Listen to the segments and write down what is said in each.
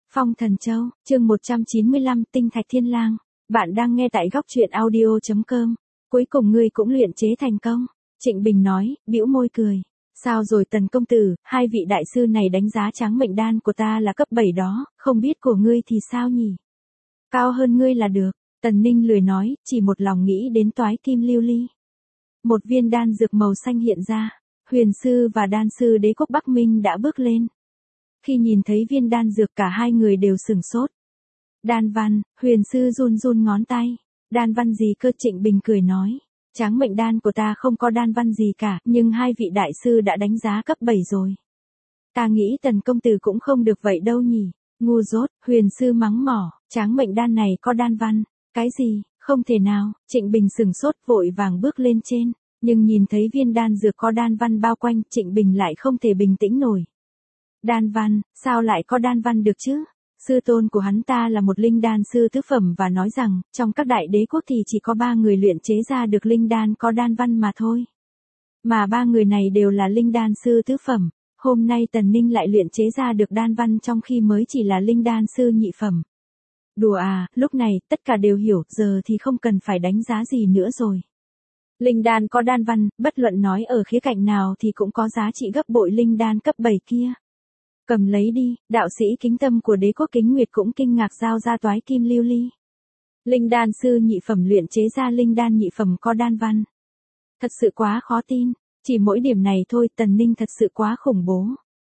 Phong Thần Châu, chương 195, Tinh Thạch Thiên Lang. Bạn đang nghe tại góc truyện audio.com. Cuối cùng ngươi cũng luyện chế thành công. Trịnh Bình nói, bĩu môi cười. Sao rồi Tần công tử, hai vị đại sư này đánh giá tráng mệnh đan của ta là cấp 7 đó, không biết của ngươi thì sao nhỉ? Cao hơn ngươi là được. Tần Ninh lười nói, chỉ một lòng nghĩ đến toái kim lưu ly. Một viên đan dược màu xanh hiện ra. Huyền sư và đan sư đế quốc Bắc Minh đã bước lên. Khi nhìn thấy viên đan dược cả hai người đều sửng sốt. Đan văn, huyền sư run run ngón tay. Đan văn gì cơ? Trịnh Bình cười nói. Tráng mệnh đan của ta không có đan văn gì cả, nhưng hai vị đại sư đã đánh giá cấp 7 rồi. Ta nghĩ Tần công tử cũng không được vậy đâu nhỉ. Ngu dốt, huyền sư mắng mỏ, tráng mệnh đan này có đan văn. Cái gì, không thể nào. Trịnh Bình sửng sốt vội vàng bước lên trên. Nhưng nhìn thấy viên đan dược có đan văn bao quanh, Trịnh Bình lại không thể bình tĩnh nổi. Đan văn, sao lại có đan văn được chứ? Sư tôn của hắn ta là một linh đan sư tứ phẩm và nói rằng, trong các đại đế quốc thì chỉ có 3 người luyện chế ra được linh đan có đan văn mà thôi. Mà 3 người này đều là linh đan sư tứ phẩm, hôm nay Tần Ninh lại luyện chế ra được đan văn trong khi mới chỉ là linh đan sư nhị phẩm. Đùa à, lúc này, tất cả đều hiểu, giờ thì không cần phải đánh giá gì nữa rồi. Linh đan có đan văn, bất luận nói ở khía cạnh nào thì cũng có giá trị gấp bội linh đan cấp 7 kia. Cầm lấy đi, đạo sĩ kính tâm của đế quốc Kính Nguyệt cũng kinh ngạc giao ra toái kim lưu ly. Linh đan sư nhị phẩm luyện chế ra linh đan nhị phẩm có đan văn. Thật sự quá khó tin, chỉ mỗi điểm này thôi Tần Ninh thật sự quá khủng bố.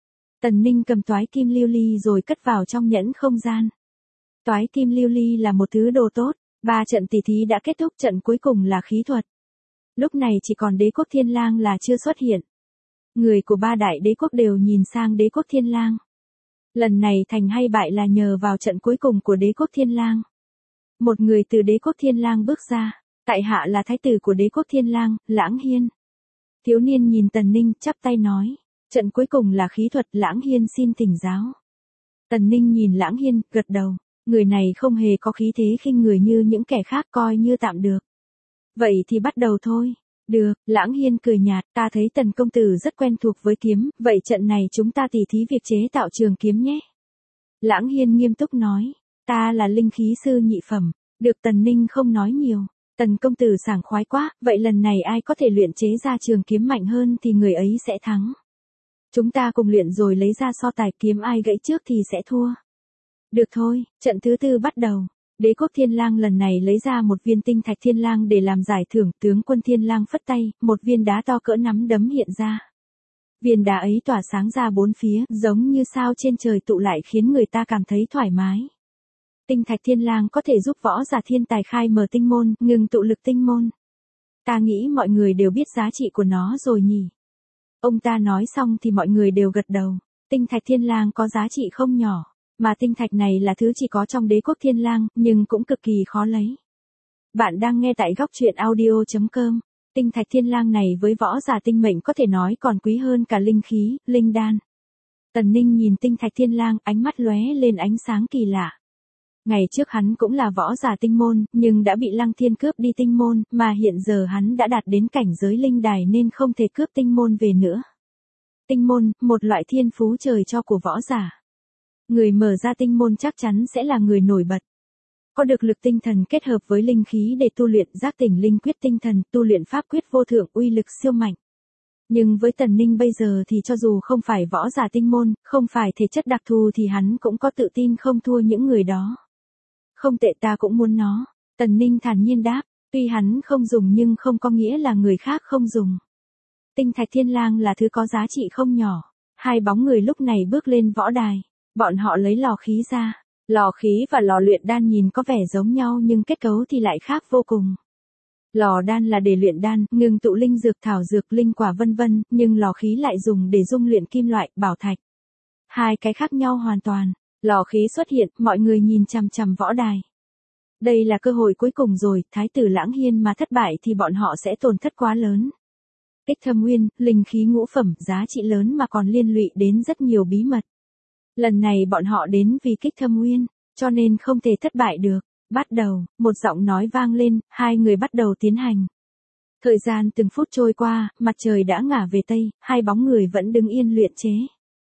Tần Ninh cầm toái kim lưu ly rồi cất vào trong nhẫn không gian. Toái kim lưu ly là một thứ đồ tốt, 3 trận tỷ thí đã kết thúc, trận cuối cùng là khí thuật. Lúc này chỉ còn đế quốc Thiên Lang là chưa xuất hiện. Người của 3 đại đế quốc đều nhìn sang đế quốc Thiên Lang. Lần này thành hay bại là nhờ vào trận cuối cùng của đế quốc Thiên Lang. Một người từ đế quốc Thiên Lang bước ra, tại hạ là thái tử của đế quốc Thiên Lang, Lãng Hiên. Thiếu niên nhìn Tần Ninh chắp tay nói, trận cuối cùng là khí thuật, Lãng Hiên xin thỉnh giáo. Tần Ninh nhìn Lãng Hiên, gật đầu, người này không hề có khí thế khinh người như những kẻ khác, coi như tạm được. Vậy thì bắt đầu thôi. Được, Lãng Hiên cười nhạt, ta thấy Tần công tử rất quen thuộc với kiếm, vậy trận này chúng ta tỉ thí việc chế tạo trường kiếm nhé. Lãng Hiên nghiêm túc nói, ta là linh khí sư nhị phẩm, được. Tần Ninh không nói nhiều, Tần công tử sảng khoái quá, vậy lần này ai có thể luyện chế ra trường kiếm mạnh hơn thì người ấy sẽ thắng. Chúng ta cùng luyện rồi lấy ra so tài, kiếm ai gãy trước thì sẽ thua. Được thôi, trận thứ 4 bắt đầu. Đế quốc Thiên Lang lần này lấy ra một viên tinh thạch Thiên Lang để làm giải thưởng, tướng quân Thiên Lang phất tay, một viên đá to cỡ nắm đấm hiện ra. Viên đá ấy tỏa sáng ra bốn phía, giống như sao trên trời tụ lại khiến người ta cảm thấy thoải mái. Tinh thạch Thiên Lang có thể giúp võ giả thiên tài khai mở tinh môn, ngừng tụ lực tinh môn. Ta nghĩ mọi người đều biết giá trị của nó rồi nhỉ. Ông ta nói xong thì mọi người đều gật đầu. Tinh thạch Thiên Lang có giá trị không nhỏ. Mà tinh thạch này là thứ chỉ có trong đế quốc Thiên Lang, nhưng cũng cực kỳ khó lấy. Bạn đang nghe tại góc truyện audio.com. Tinh thạch Thiên Lang này với võ giả tinh mệnh có thể nói còn quý hơn cả linh khí, linh đan. Tần Ninh nhìn tinh thạch Thiên Lang, ánh mắt lóe lên ánh sáng kỳ lạ. Ngày trước hắn cũng là võ giả tinh môn, nhưng đã bị Lăng Thiên cướp đi tinh môn, mà hiện giờ hắn đã đạt đến cảnh giới linh đài nên không thể cướp tinh môn về nữa. Tinh môn, một loại thiên phú trời cho của võ giả. Người mở ra tinh môn chắc chắn sẽ là người nổi bật. Có được lực tinh thần kết hợp với linh khí để tu luyện giác tỉnh linh quyết tinh thần, tu luyện pháp quyết vô thượng, uy lực siêu mạnh. Nhưng với Tần Ninh bây giờ thì cho dù không phải võ giả tinh môn, không phải thể chất đặc thù thì hắn cũng có tự tin không thua những người đó. Không tệ, ta cũng muốn nó. Tần Ninh thản nhiên đáp, tuy hắn không dùng nhưng không có nghĩa là người khác không dùng. Tinh thạch Thiên Lang là thứ có giá trị không nhỏ. Hai bóng người lúc này bước lên võ đài. Bọn họ lấy lò khí ra. Lò khí và lò luyện đan nhìn có vẻ giống nhau nhưng kết cấu thì lại khác vô cùng. Lò đan là để luyện đan, ngừng tụ linh dược, thảo dược, linh quả vân vân, nhưng lò khí lại dùng để dung luyện kim loại, bảo thạch. Hai cái khác nhau hoàn toàn. Lò khí xuất hiện, mọi người nhìn chằm chằm võ đài. Đây là cơ hội cuối cùng rồi, thái tử Lãng Hiên mà thất bại thì bọn họ sẽ tổn thất quá lớn. Kích thâm nguyên, linh khí ngũ phẩm, giá trị lớn mà còn liên lụy đến rất nhiều bí mật. Lần này bọn họ đến vì kích thâm nguyên, cho nên không thể thất bại được. Bắt đầu, một giọng nói vang lên, hai người bắt đầu tiến hành. Thời gian từng phút trôi qua, mặt trời đã ngả về tây, hai bóng người vẫn đứng yên luyện chế.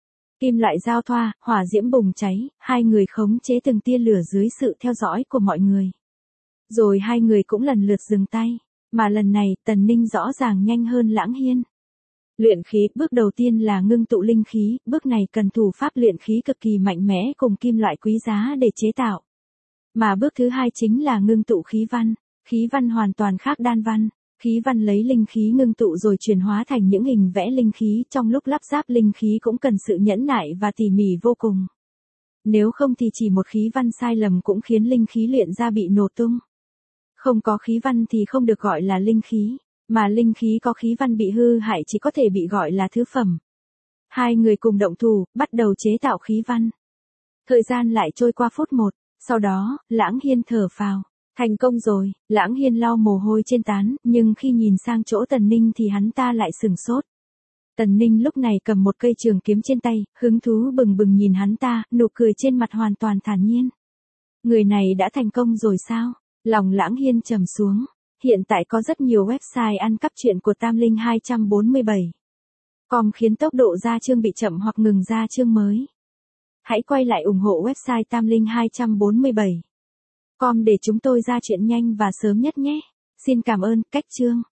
Kim loại giao thoa, hỏa diễm bùng cháy, hai người khống chế từng tia lửa dưới sự theo dõi của mọi người. Rồi hai người cũng lần lượt dừng tay, mà lần này Tần Ninh rõ ràng nhanh hơn Lãng Hiên. Luyện khí, bước đầu tiên là ngưng tụ linh khí, bước này cần thủ pháp luyện khí cực kỳ mạnh mẽ cùng kim loại quý giá để chế tạo. Mà bước thứ hai chính là ngưng tụ khí văn hoàn toàn khác đan văn. Khí văn lấy linh khí ngưng tụ rồi chuyển hóa thành những hình vẽ linh khí, trong lúc lắp ráp linh khí cũng cần sự nhẫn nại và tỉ mỉ vô cùng. Nếu không thì chỉ một khí văn sai lầm cũng khiến linh khí luyện ra bị nổ tung. Không có khí văn thì không được gọi là linh khí, mà linh khí có khí văn bị hư hại chỉ có thể bị gọi là thứ phẩm. Hai người cùng động thủ, bắt đầu chế tạo khí văn. Thời gian lại trôi qua phút một, sau đó, Lãng Hiên thở phào. Thành công rồi, Lãng Hiên lau mồ hôi trên trán, nhưng khi nhìn sang chỗ Tần Ninh thì hắn ta lại sửng sốt. Tần Ninh lúc này cầm một cây trường kiếm trên tay, hứng thú bừng bừng nhìn hắn ta, nụ cười trên mặt hoàn toàn thản nhiên. Người này đã thành công rồi sao? Lòng Lãng Hiên trầm xuống. Hiện tại có rất nhiều website ăn cắp truyện của Tam Linh 247. Com khiến tốc độ ra chương bị chậm hoặc ngừng ra chương mới. Hãy quay lại ủng hộ website Tam Linh 247. Com để chúng tôi ra chuyện nhanh và sớm nhất nhé. Xin cảm ơn, cách chương.